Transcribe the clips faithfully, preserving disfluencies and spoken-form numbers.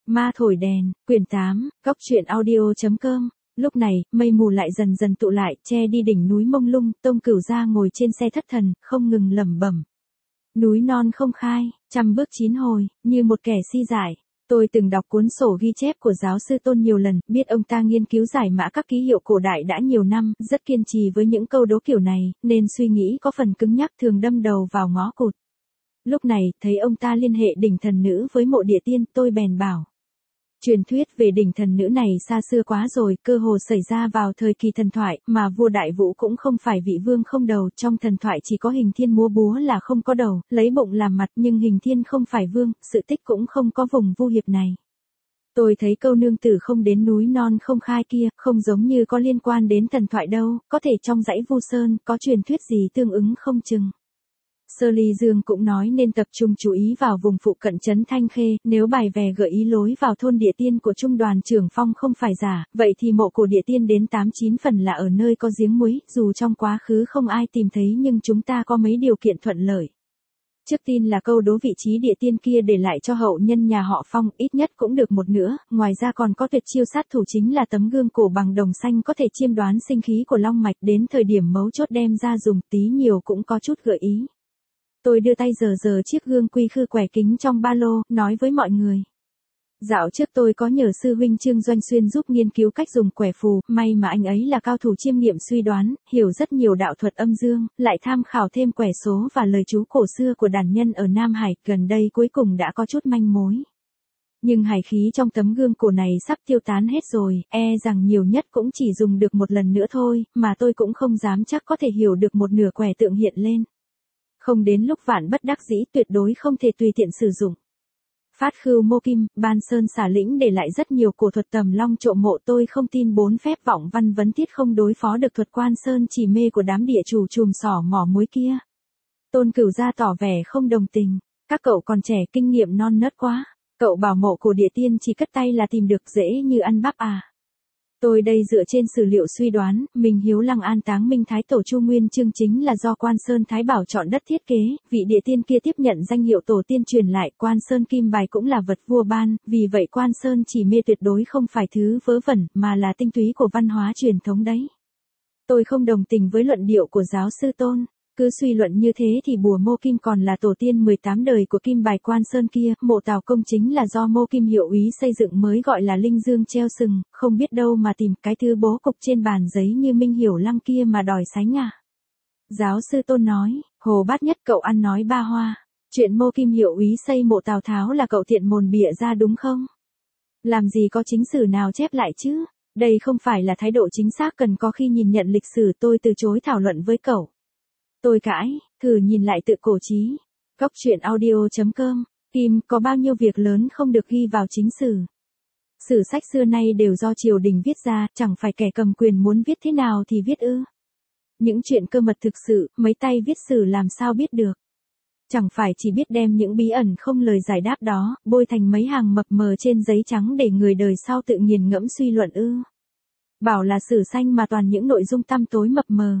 Ma thổi đèn, quyển tám, góc truyện audio chấm com. Lúc này, mây mù lại dần dần tụ lại, che đi đỉnh núi mông lung, Tông Cửu Gia ngồi trên xe thất thần, không ngừng lẩm bẩm. Núi non không khai, trăm bước chín hồi, như một kẻ si giải. Tôi từng đọc cuốn sổ ghi chép của giáo sư Tôn nhiều lần, biết ông ta nghiên cứu giải mã các ký hiệu cổ đại đã nhiều năm, rất kiên trì với những câu đố kiểu này, nên suy nghĩ có phần cứng nhắc thường đâm đầu vào ngõ cụt. Lúc này, thấy ông ta liên hệ đỉnh thần nữ với mộ địa tiên, tôi bèn bảo. Truyền thuyết về đỉnh thần nữ này xa xưa quá rồi, cơ hồ xảy ra vào thời kỳ thần thoại, mà vua Đại Vũ cũng không phải vị vương không đầu, trong thần thoại chỉ có Hình Thiên múa búa là không có đầu, lấy bụng làm mặt, nhưng Hình Thiên không phải vương, sự tích cũng không có vùng vu hiệp này. Tôi thấy câu nương tử không đến núi non không khai kia, không giống như có liên quan đến thần thoại đâu, có thể trong dãy Vu Sơn, có truyền thuyết gì tương ứng không chừng. Sơ Ly Dương cũng nói nên tập trung chú ý vào vùng phụ cận trấn Thanh Khê, nếu bài vè gợi ý lối vào thôn địa tiên của trung đoàn trưởng Phong không phải giả, vậy thì mộ của địa tiên đến tám chín phần là ở nơi có giếng muối, dù trong quá khứ không ai tìm thấy nhưng chúng ta có mấy điều kiện thuận lợi. Trước tin là câu đố vị trí địa tiên kia để lại cho hậu nhân nhà họ Phong, ít nhất cũng được một nữa, ngoài ra còn có tuyệt chiêu sát thủ chính là tấm gương cổ bằng đồng xanh có thể chiêm đoán sinh khí của long mạch, đến thời điểm mấu chốt đem ra dùng tí nhiều cũng có chút gợi ý. Tôi đưa tay giờ giờ chiếc gương quy khư quẻ kính trong ba lô, nói với mọi người. Dạo trước tôi có nhờ sư huynh Trương Doanh Xuyên giúp nghiên cứu cách dùng quẻ phù, may mà anh ấy là cao thủ chiêm nghiệm suy đoán, hiểu rất nhiều đạo thuật âm dương, lại tham khảo thêm quẻ số và lời chú cổ xưa của đàn nhân ở Nam Hải, gần đây cuối cùng đã có chút manh mối. Nhưng hải khí trong tấm gương cổ này sắp tiêu tán hết rồi, e rằng nhiều nhất cũng chỉ dùng được một lần nữa thôi, mà tôi cũng không dám chắc có thể hiểu được một nửa quẻ tượng hiện lên. Không đến lúc vạn bất đắc dĩ tuyệt đối không thể tùy tiện sử dụng. Phát khưu Mô Kim, Ban Sơn xả lĩnh để lại rất nhiều cổ thuật tầm long trộm mộ, tôi không tin bốn phép vọng văn vấn thiết không đối phó được thuật Quan Sơn chỉ mê của đám địa chủ chùm sỏ mỏ muối kia. Tôn Cửu Gia tỏ vẻ không đồng tình, các cậu còn trẻ kinh nghiệm non nớt quá, cậu bảo mộ của địa tiên chỉ cất tay là tìm được dễ như ăn bắp à. Tôi đây dựa trên sử liệu suy đoán, Minh Hiếu Lăng an táng Minh Thái Tổ Chu Nguyên Chương chính là do Quan Sơn Thái Bảo chọn đất thiết kế, vị địa tiên kia tiếp nhận danh hiệu tổ tiên truyền lại, Quan Sơn Kim Bài cũng là vật vua ban, vì vậy Quan Sơn chỉ mê tuyệt đối không phải thứ vớ vẩn, mà là tinh túy của văn hóa truyền thống đấy. Tôi không đồng tình với luận điệu của giáo sư Tôn. Cứ suy luận như thế thì bùa Mô Kim còn là tổ tiên mười tám đời của Kim Bài Quan Sơn kia, mộ Tào Công chính là do Mô Kim hiệu úy xây dựng mới gọi là linh dương treo sừng, không biết đâu mà tìm cái thứ bố cục trên bàn giấy như Minh Hiểu Lăng kia mà đòi sánh à. Giáo sư Tôn nói, Hồ Bát Nhất cậu ăn nói ba hoa, chuyện Mô Kim hiệu úy xây mộ Tào Tháo là cậu tiện mồn bịa ra đúng không? Làm gì có chính sử nào chép lại chứ, đây không phải là thái độ chính xác cần có khi nhìn nhận lịch sử, tôi từ chối thảo luận với cậu. Tôi cãi, thử nhìn lại tự cổ chí. Góc truyện audio chấm com, Kim có bao nhiêu việc lớn không được ghi vào chính sử. Sử sách xưa nay đều do triều đình viết ra, chẳng phải kẻ cầm quyền muốn viết thế nào thì viết ư. Những chuyện cơ mật thực sự, mấy tay viết sử làm sao biết được. Chẳng phải chỉ biết đem những bí ẩn không lời giải đáp đó, bôi thành mấy hàng mập mờ trên giấy trắng để người đời sau tự nghiền ngẫm suy luận ư. Bảo là sử xanh mà toàn những nội dung tăm tối mập mờ.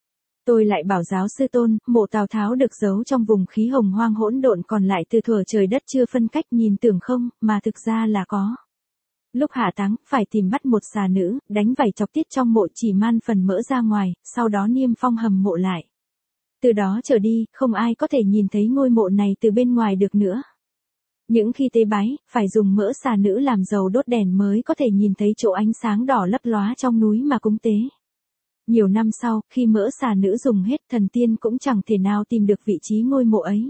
Tôi lại bảo giáo sư Tôn, mộ Tào Tháo được giấu trong vùng khí hồng hoang hỗn độn còn lại từ thuở trời đất chưa phân cách, nhìn tưởng không, mà thực ra là có. Lúc hạ táng, phải tìm bắt một xà nữ, đánh vảy chọc tiết trong mộ chỉ man phần mỡ ra ngoài, sau đó niêm phong hầm mộ lại. Từ đó trở đi, không ai có thể nhìn thấy ngôi mộ này từ bên ngoài được nữa. Những khi tế bái, phải dùng mỡ xà nữ làm dầu đốt đèn mới có thể nhìn thấy chỗ ánh sáng đỏ lấp lóa trong núi mà cúng tế. Nhiều năm sau, khi mỡ xà nữ dùng hết, thần tiên cũng chẳng thể nào tìm được vị trí ngôi mộ ấy.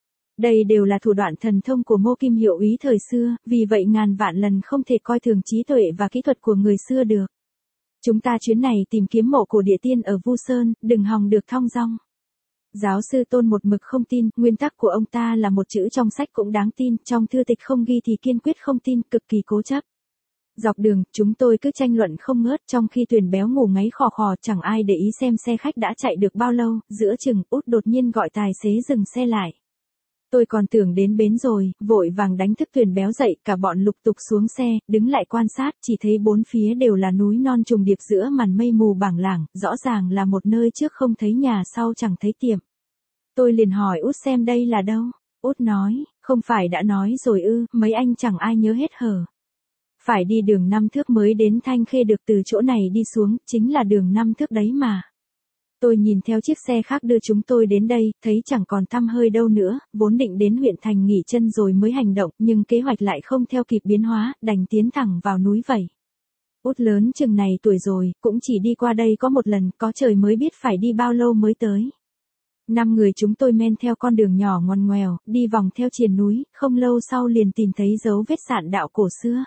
Đây đều là thủ đoạn thần thông của Mô Kim hiệu úy thời xưa, vì vậy ngàn vạn lần không thể coi thường trí tuệ và kỹ thuật của người xưa được. Chúng ta chuyến này tìm kiếm mộ của địa tiên ở Vu Sơn, đừng hòng được thong dong. Giáo sư Tôn một mực không tin, nguyên tắc của ông ta là một chữ trong sách cũng đáng tin, trong thư tịch không ghi thì kiên quyết không tin, cực kỳ cố chấp. Dọc đường, chúng tôi cứ tranh luận không ngớt, trong khi Tuyền béo ngủ ngáy khò khò, chẳng ai để ý xem xe khách đã chạy được bao lâu, giữa chừng, Út đột nhiên gọi tài xế dừng xe lại. Tôi còn tưởng đến bến rồi, vội vàng đánh thức Tuyền béo dậy, cả bọn lục tục xuống xe, đứng lại quan sát, chỉ thấy bốn phía đều là núi non trùng điệp giữa màn mây mù bảng lảng, rõ ràng là một nơi trước không thấy nhà sau chẳng thấy tiệm. Tôi liền hỏi Út xem đây là đâu. Út nói, Không phải đã nói rồi ư, mấy anh chẳng ai nhớ hết hở. Phải đi đường năm thước mới đến Thanh Khê được, từ chỗ này đi xuống, chính là đường năm thước đấy mà. Tôi nhìn theo chiếc xe khác đưa chúng tôi đến đây, thấy chẳng còn tăm hơi đâu nữa, vốn định đến huyện thành nghỉ chân rồi mới hành động, nhưng kế hoạch lại không theo kịp biến hóa, đành tiến thẳng vào núi vậy. Út lớn chừng này tuổi rồi, cũng chỉ đi qua đây có một lần, có trời mới biết phải đi bao lâu mới tới. Năm người chúng tôi men theo con đường nhỏ ngoằn ngoèo, đi vòng theo triền núi, không lâu sau liền tìm thấy dấu vết sạn đạo cổ xưa.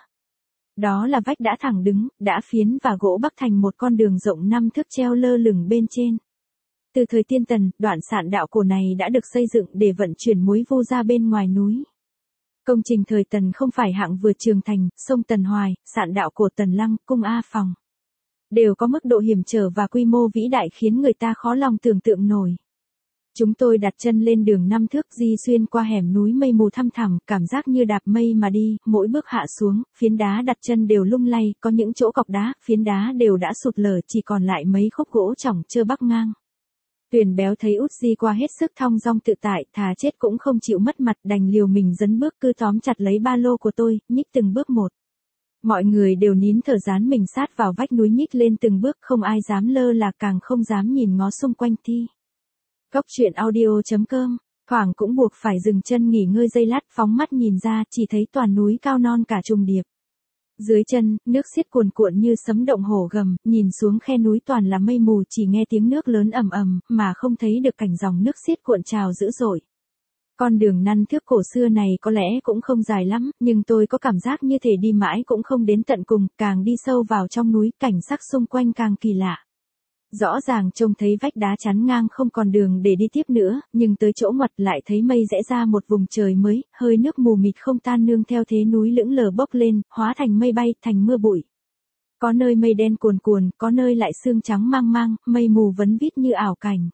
Đó là vách đã thẳng đứng, đã phiến và gỗ bắc thành một con đường rộng năm thước treo lơ lửng bên trên. Từ thời Tiên Tần, đoạn sạn đạo cổ này đã được xây dựng để vận chuyển muối vu ra bên ngoài núi. Công trình thời Tần không phải hạng vừa Trường Thành, sông Tần Hoài, sạn đạo cổ Tần Lăng, cung A Phòng. Đều có mức độ hiểm trở và quy mô vĩ đại khiến người ta khó lòng tưởng tượng nổi. Chúng tôi đặt chân lên đường năm thước di xuyên qua hẻm núi mây mù thăm thẳm, cảm giác như đạp mây mà đi, mỗi bước hạ xuống, phiến đá đặt chân đều lung lay, có những chỗ cọc đá, phiến đá đều đã sụt lở, chỉ còn lại mấy khúc gỗ chỏng trơ bắc ngang. Tuyền béo thấy út di qua hết sức thong dong tự tại, thà chết cũng không chịu mất mặt, đành liều mình dấn bước, cứ tóm chặt lấy ba lô của tôi, nhích từng bước một. Mọi người đều nín thở dán mình sát vào vách núi, nhích lên từng bước, không ai dám lơ là, càng không dám nhìn ngó xung quanh thi. Góc truyện audio chấm com, thoảng cũng buộc phải dừng chân nghỉ ngơi giây lát, phóng mắt nhìn ra, chỉ thấy toàn núi cao non cả trùng điệp. Dưới chân, nước xiết cuồn cuộn như sấm động hổ gầm, nhìn xuống khe núi toàn là mây mù, chỉ nghe tiếng nước lớn ầm ầm, mà không thấy được cảnh dòng nước xiết cuộn trào dữ dội. Con đường năn thước cổ xưa này có lẽ cũng không dài lắm, nhưng tôi có cảm giác như thể đi mãi cũng không đến tận cùng, càng đi sâu vào trong núi, cảnh sắc xung quanh càng kỳ lạ. Rõ ràng trông thấy vách đá chắn ngang không còn đường để đi tiếp nữa, nhưng tới chỗ ngoặt lại thấy mây rẽ ra một vùng trời mới, hơi nước mù mịt không tan nương theo thế núi lững lờ bốc lên, hóa thành mây bay, thành mưa bụi. Có nơi mây đen cuồn cuồn, có nơi lại sương trắng mang mang, mây mù vấn vít như ảo cảnh.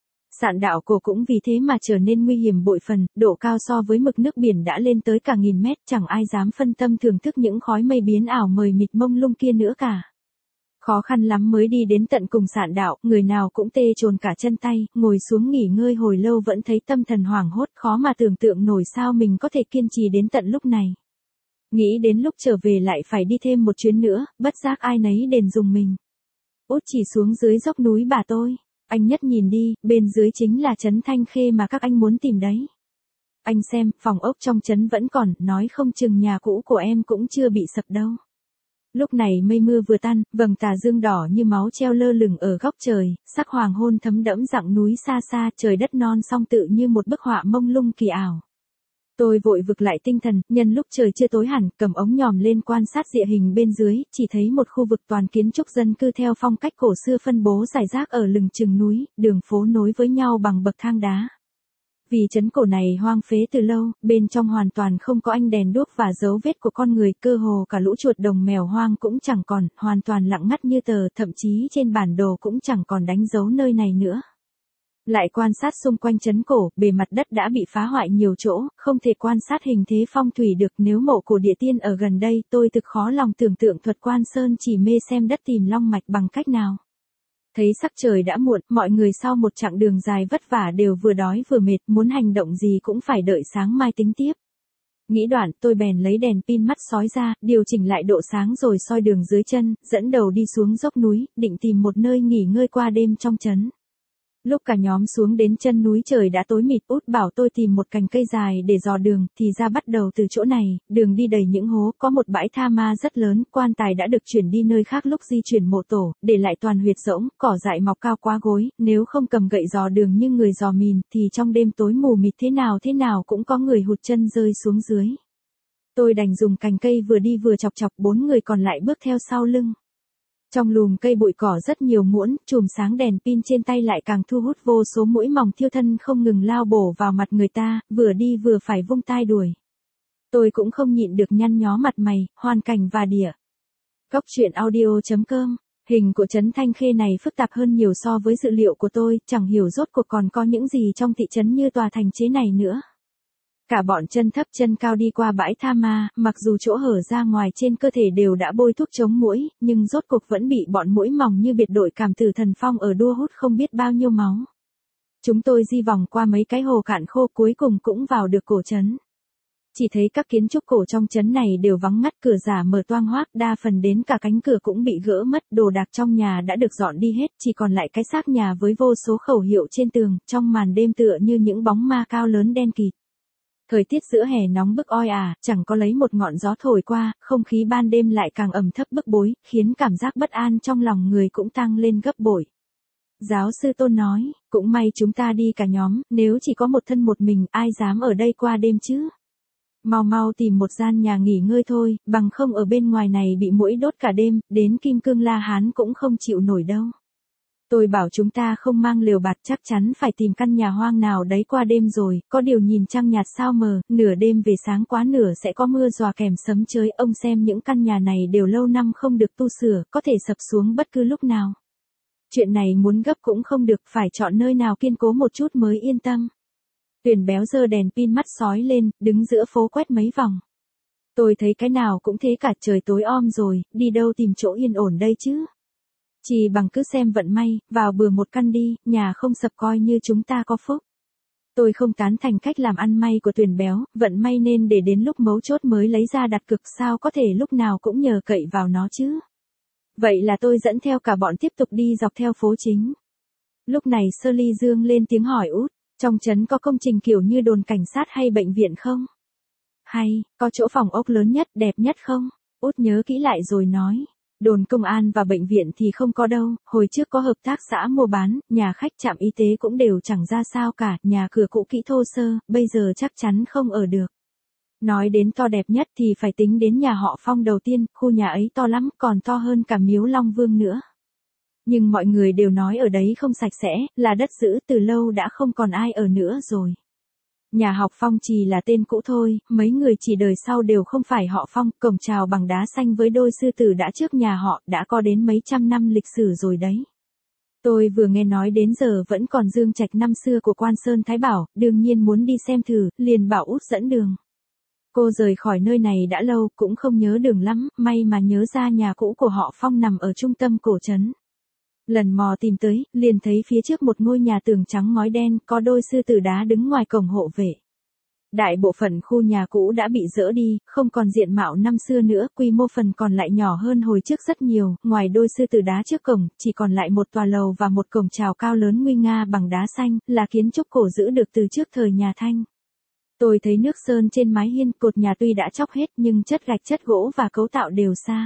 Sạn đạo cổ cũng vì thế mà trở nên nguy hiểm bội phần, độ cao so với mực nước biển đã lên tới cả nghìn mét, chẳng ai dám phân tâm thưởng thức những khói mây biến ảo mời mịt mông lung kia nữa cả. Khó khăn lắm mới đi đến tận cùng sạn đạo, người nào cũng tê trồn cả chân tay, ngồi xuống nghỉ ngơi hồi lâu vẫn thấy tâm thần hoảng hốt, khó mà tưởng tượng nổi sao mình có thể kiên trì đến tận lúc này. Nghĩ đến lúc trở về lại phải đi thêm một chuyến nữa, bất giác ai nấy đền dùng mình. Út chỉ xuống dưới dốc núi bà tôi, anh Nhất nhìn đi, bên dưới chính là trấn Thanh Khê mà các anh muốn tìm đấy. Anh xem, phòng ốc trong trấn vẫn còn, nói không chừng nhà cũ của em cũng chưa bị sập đâu. Lúc này mây mưa vừa tan, vầng tà dương đỏ như máu treo lơ lửng ở góc trời, sắc hoàng hôn thấm đẫm dặng núi xa xa, trời đất non song tự như một bức họa mông lung kỳ ảo. Tôi vội vực lại tinh thần, nhân lúc trời chưa tối hẳn, cầm ống nhòm lên quan sát địa hình bên dưới, chỉ thấy một khu vực toàn kiến trúc dân cư theo phong cách cổ xưa phân bố rải rác ở lừng chừng núi, đường phố nối với nhau bằng bậc thang đá. Vì trấn cổ này hoang phế từ lâu, bên trong hoàn toàn không có ánh đèn đuốc và dấu vết của con người, cơ hồ cả lũ chuột đồng mèo hoang cũng chẳng còn, hoàn toàn lặng ngắt như tờ, thậm chí trên bản đồ cũng chẳng còn đánh dấu nơi này nữa. Lại quan sát xung quanh trấn cổ, bề mặt đất đã bị phá hoại nhiều chỗ, không thể quan sát hình thế phong thủy được, nếu mộ cổ địa tiên ở gần đây, tôi thực khó lòng tưởng tượng Thuật Quan Sơn chỉ mê xem đất tìm long mạch bằng cách nào. Thấy sắc trời đã muộn, mọi người sau một chặng đường dài vất vả đều vừa đói vừa mệt, muốn hành động gì cũng phải đợi sáng mai tính tiếp. Nghĩ đoạn, tôi bèn lấy đèn pin mắt sói ra, điều chỉnh lại độ sáng rồi soi đường dưới chân, dẫn đầu đi xuống dốc núi, định tìm một nơi nghỉ ngơi qua đêm trong trấn. Lúc cả nhóm xuống đến chân núi trời đã tối mịt, Út bảo tôi tìm một cành cây dài để dò đường, thì ra bắt đầu từ chỗ này, đường đi đầy những hố, có một bãi tha ma rất lớn, quan tài đã được chuyển đi nơi khác lúc di chuyển mộ tổ, để lại toàn huyệt rỗng, cỏ dại mọc cao quá gối, nếu không cầm gậy dò đường như người dò mìn, thì trong đêm tối mù mịt thế nào thế nào cũng có người hụt chân rơi xuống dưới. Tôi đành dùng cành cây vừa đi vừa chọc chọc, bốn người còn lại bước theo sau lưng. Trong lùm cây bụi cỏ rất nhiều muỗng, chùm sáng đèn pin trên tay lại càng thu hút vô số muỗi mỏng thiêu thân không ngừng lao bổ vào mặt người ta, vừa đi vừa phải vung tai đuổi. Tôi cũng không nhịn được nhăn nhó mặt mày, hoàn cảnh và địa. Góc truyện audio chấm com, hình của trấn Thanh Khê này phức tạp hơn nhiều so với dự liệu của tôi, chẳng hiểu rốt cuộc còn có những gì trong thị trấn như tòa thành chế này nữa. Cả bọn chân thấp chân cao đi qua bãi tha ma, mặc dù chỗ hở ra ngoài trên cơ thể đều đã bôi thuốc chống muỗi, nhưng rốt cuộc vẫn bị bọn muỗi mỏng như biệt đội cảm tử thần phong ở đua hút không biết bao nhiêu máu. Chúng tôi di vòng qua mấy cái hồ cạn khô, cuối cùng cũng vào được cổ trấn. Chỉ thấy các kiến trúc cổ trong trấn này đều vắng ngắt, cửa giả mở toang hoác, đa phần đến cả cánh cửa cũng bị gỡ mất, đồ đạc trong nhà đã được dọn đi hết, chỉ còn lại cái xác nhà với vô số khẩu hiệu trên tường, trong màn đêm tựa như những bóng ma cao lớn đen kịt. Thời tiết giữa hè nóng bức oi ả, chẳng có lấy một ngọn gió thổi qua, không khí ban đêm lại càng ẩm thấp bức bối, khiến cảm giác bất an trong lòng người cũng tăng lên gấp bội. Giáo sư Tôn nói, cũng may chúng ta đi cả nhóm, nếu chỉ có một thân một mình, ai dám ở đây qua đêm chứ? Mau mau tìm một gian nhà nghỉ ngơi thôi, bằng không ở bên ngoài này bị muỗi đốt cả đêm, đến Kim Cương La Hán cũng không chịu nổi đâu. Tôi bảo chúng ta không mang lều bạt, chắc chắn phải tìm căn nhà hoang nào đấy qua đêm rồi, có điều nhìn trăng nhạt sao mờ, nửa đêm về sáng quá nửa sẽ có mưa ròa kèm sấm chới, ông xem những căn nhà này đều lâu năm không được tu sửa, có thể sập xuống bất cứ lúc nào. Chuyện này muốn gấp cũng không được, phải chọn nơi nào kiên cố một chút mới yên tâm. Tuyền béo giơ đèn pin mắt sói lên, đứng giữa phố quét mấy vòng. Tôi thấy cái nào cũng thế cả, trời tối om rồi, đi đâu tìm chỗ yên ổn đây chứ? Chỉ bằng cứ xem vận may, vào bừa một căn đi, nhà không sập coi như chúng ta có phúc. Tôi không tán thành cách làm ăn may của Tuyền béo, vận may nên để đến lúc mấu chốt mới lấy ra đặt cược, sao có thể lúc nào cũng nhờ cậy vào nó chứ? Vậy là tôi dẫn theo cả bọn tiếp tục đi dọc theo phố chính. Lúc này Sơ Ly dương lên tiếng hỏi Út, trong trấn có công trình kiểu như đồn cảnh sát hay bệnh viện không? Hay, có chỗ phòng ốc lớn nhất, đẹp nhất không? Út nhớ kỹ lại rồi nói, đồn công an và bệnh viện thì không có đâu, hồi trước có hợp tác xã mua bán, nhà khách trạm y tế cũng đều chẳng ra sao cả, nhà cửa cũ kỹ thô sơ, bây giờ chắc chắn không ở được. Nói đến to đẹp nhất thì phải tính đến nhà họ Phong đầu tiên, khu nhà ấy to lắm, còn to hơn cả miếu Long Vương nữa. Nhưng mọi người đều nói ở đấy không sạch sẽ, là đất giữ, từ lâu đã không còn ai ở nữa rồi. Nhà học Phong chỉ là tên cũ thôi, mấy người chỉ đời sau đều không phải họ Phong, cổng chào bằng đá xanh với đôi sư tử đã trước nhà họ, đã có đến mấy trăm năm lịch sử rồi đấy. Tôi vừa nghe nói đến giờ vẫn còn dương trạch năm xưa của Quan Sơn Thái Bảo, đương nhiên muốn đi xem thử, liền bảo Út dẫn đường. Cô rời khỏi nơi này đã lâu, cũng không nhớ đường lắm, may mà nhớ ra nhà cũ của họ Phong nằm ở trung tâm cổ trấn. Lần mò tìm tới, liền thấy phía trước một ngôi nhà tường trắng ngói đen, có đôi sư tử đá đứng ngoài cổng hộ vệ. Đại bộ phận khu nhà cũ đã bị dỡ đi, không còn diện mạo năm xưa nữa, quy mô phần còn lại nhỏ hơn hồi trước rất nhiều, ngoài đôi sư tử đá trước cổng, chỉ còn lại một tòa lầu và một cổng chào cao lớn nguy nga bằng đá xanh, là kiến trúc cổ giữ được từ trước thời nhà Thanh. Tôi thấy nước sơn trên mái hiên, cột nhà tuy đã chóc hết nhưng chất gạch chất gỗ và cấu tạo đều xa.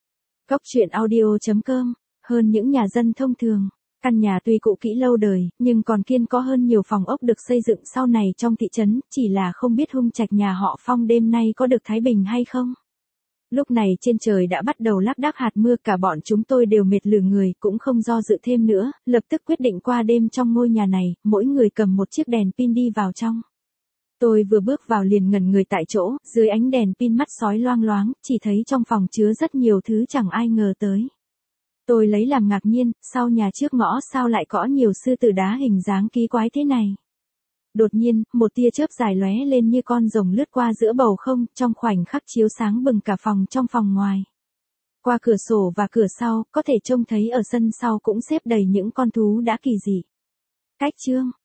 Góc truyện audio chấm com, hơn những nhà dân thông thường. Căn nhà tuy cũ kỹ lâu đời, nhưng còn kiên có hơn nhiều phòng ốc được xây dựng sau này trong thị trấn, chỉ là không biết hung trạch nhà họ Phong đêm nay có được thái bình hay không. Lúc này trên trời đã bắt đầu lác đác hạt mưa, cả bọn chúng tôi đều mệt lử người, cũng không do dự thêm nữa, lập tức quyết định qua đêm trong ngôi nhà này, mỗi người cầm một chiếc đèn pin đi vào trong. Tôi vừa bước vào liền ngẩn người tại chỗ, dưới ánh đèn pin mắt sói loang loáng, chỉ thấy trong phòng chứa rất nhiều thứ chẳng ai ngờ tới. Tôi lấy làm ngạc nhiên, sau nhà trước ngõ sao lại có nhiều sư tử đá hình dáng kỳ quái thế này. Đột nhiên, một tia chớp dài lóe lên như con rồng lướt qua giữa bầu không, trong khoảnh khắc chiếu sáng bừng cả phòng trong phòng ngoài. Qua cửa sổ và cửa sau, có thể trông thấy ở sân sau cũng xếp đầy những con thú đã kỳ dị. Cách chương